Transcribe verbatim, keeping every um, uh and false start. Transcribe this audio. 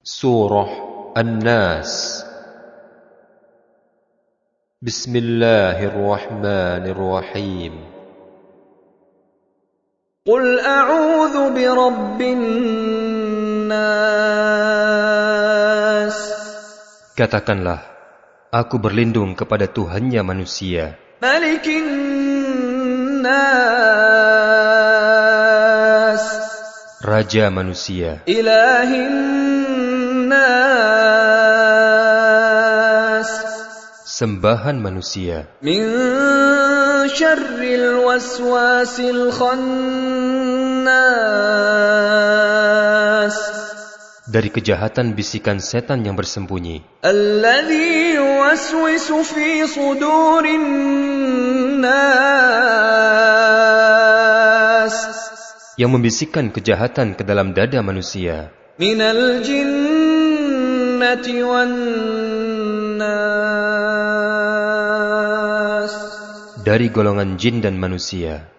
Surah An-Nas. Bismillahirrahmanirrahim. Qul a'udzu birabbin nas. Katakanlah, aku berlindung kepada Tuhannya manusia. Malikin nas. Raja manusia. Ilahin nas. Sembahan manusia. Min syarril waswasil khannas. Dari kejahatan bisikan setan yang bersembunyi. Alladzi yuwaswisu fi sudurin nas. Yang membisikkan kejahatan ke dalam dada manusia. Minal jinnati wan nas. Dari golongan jin dan manusia.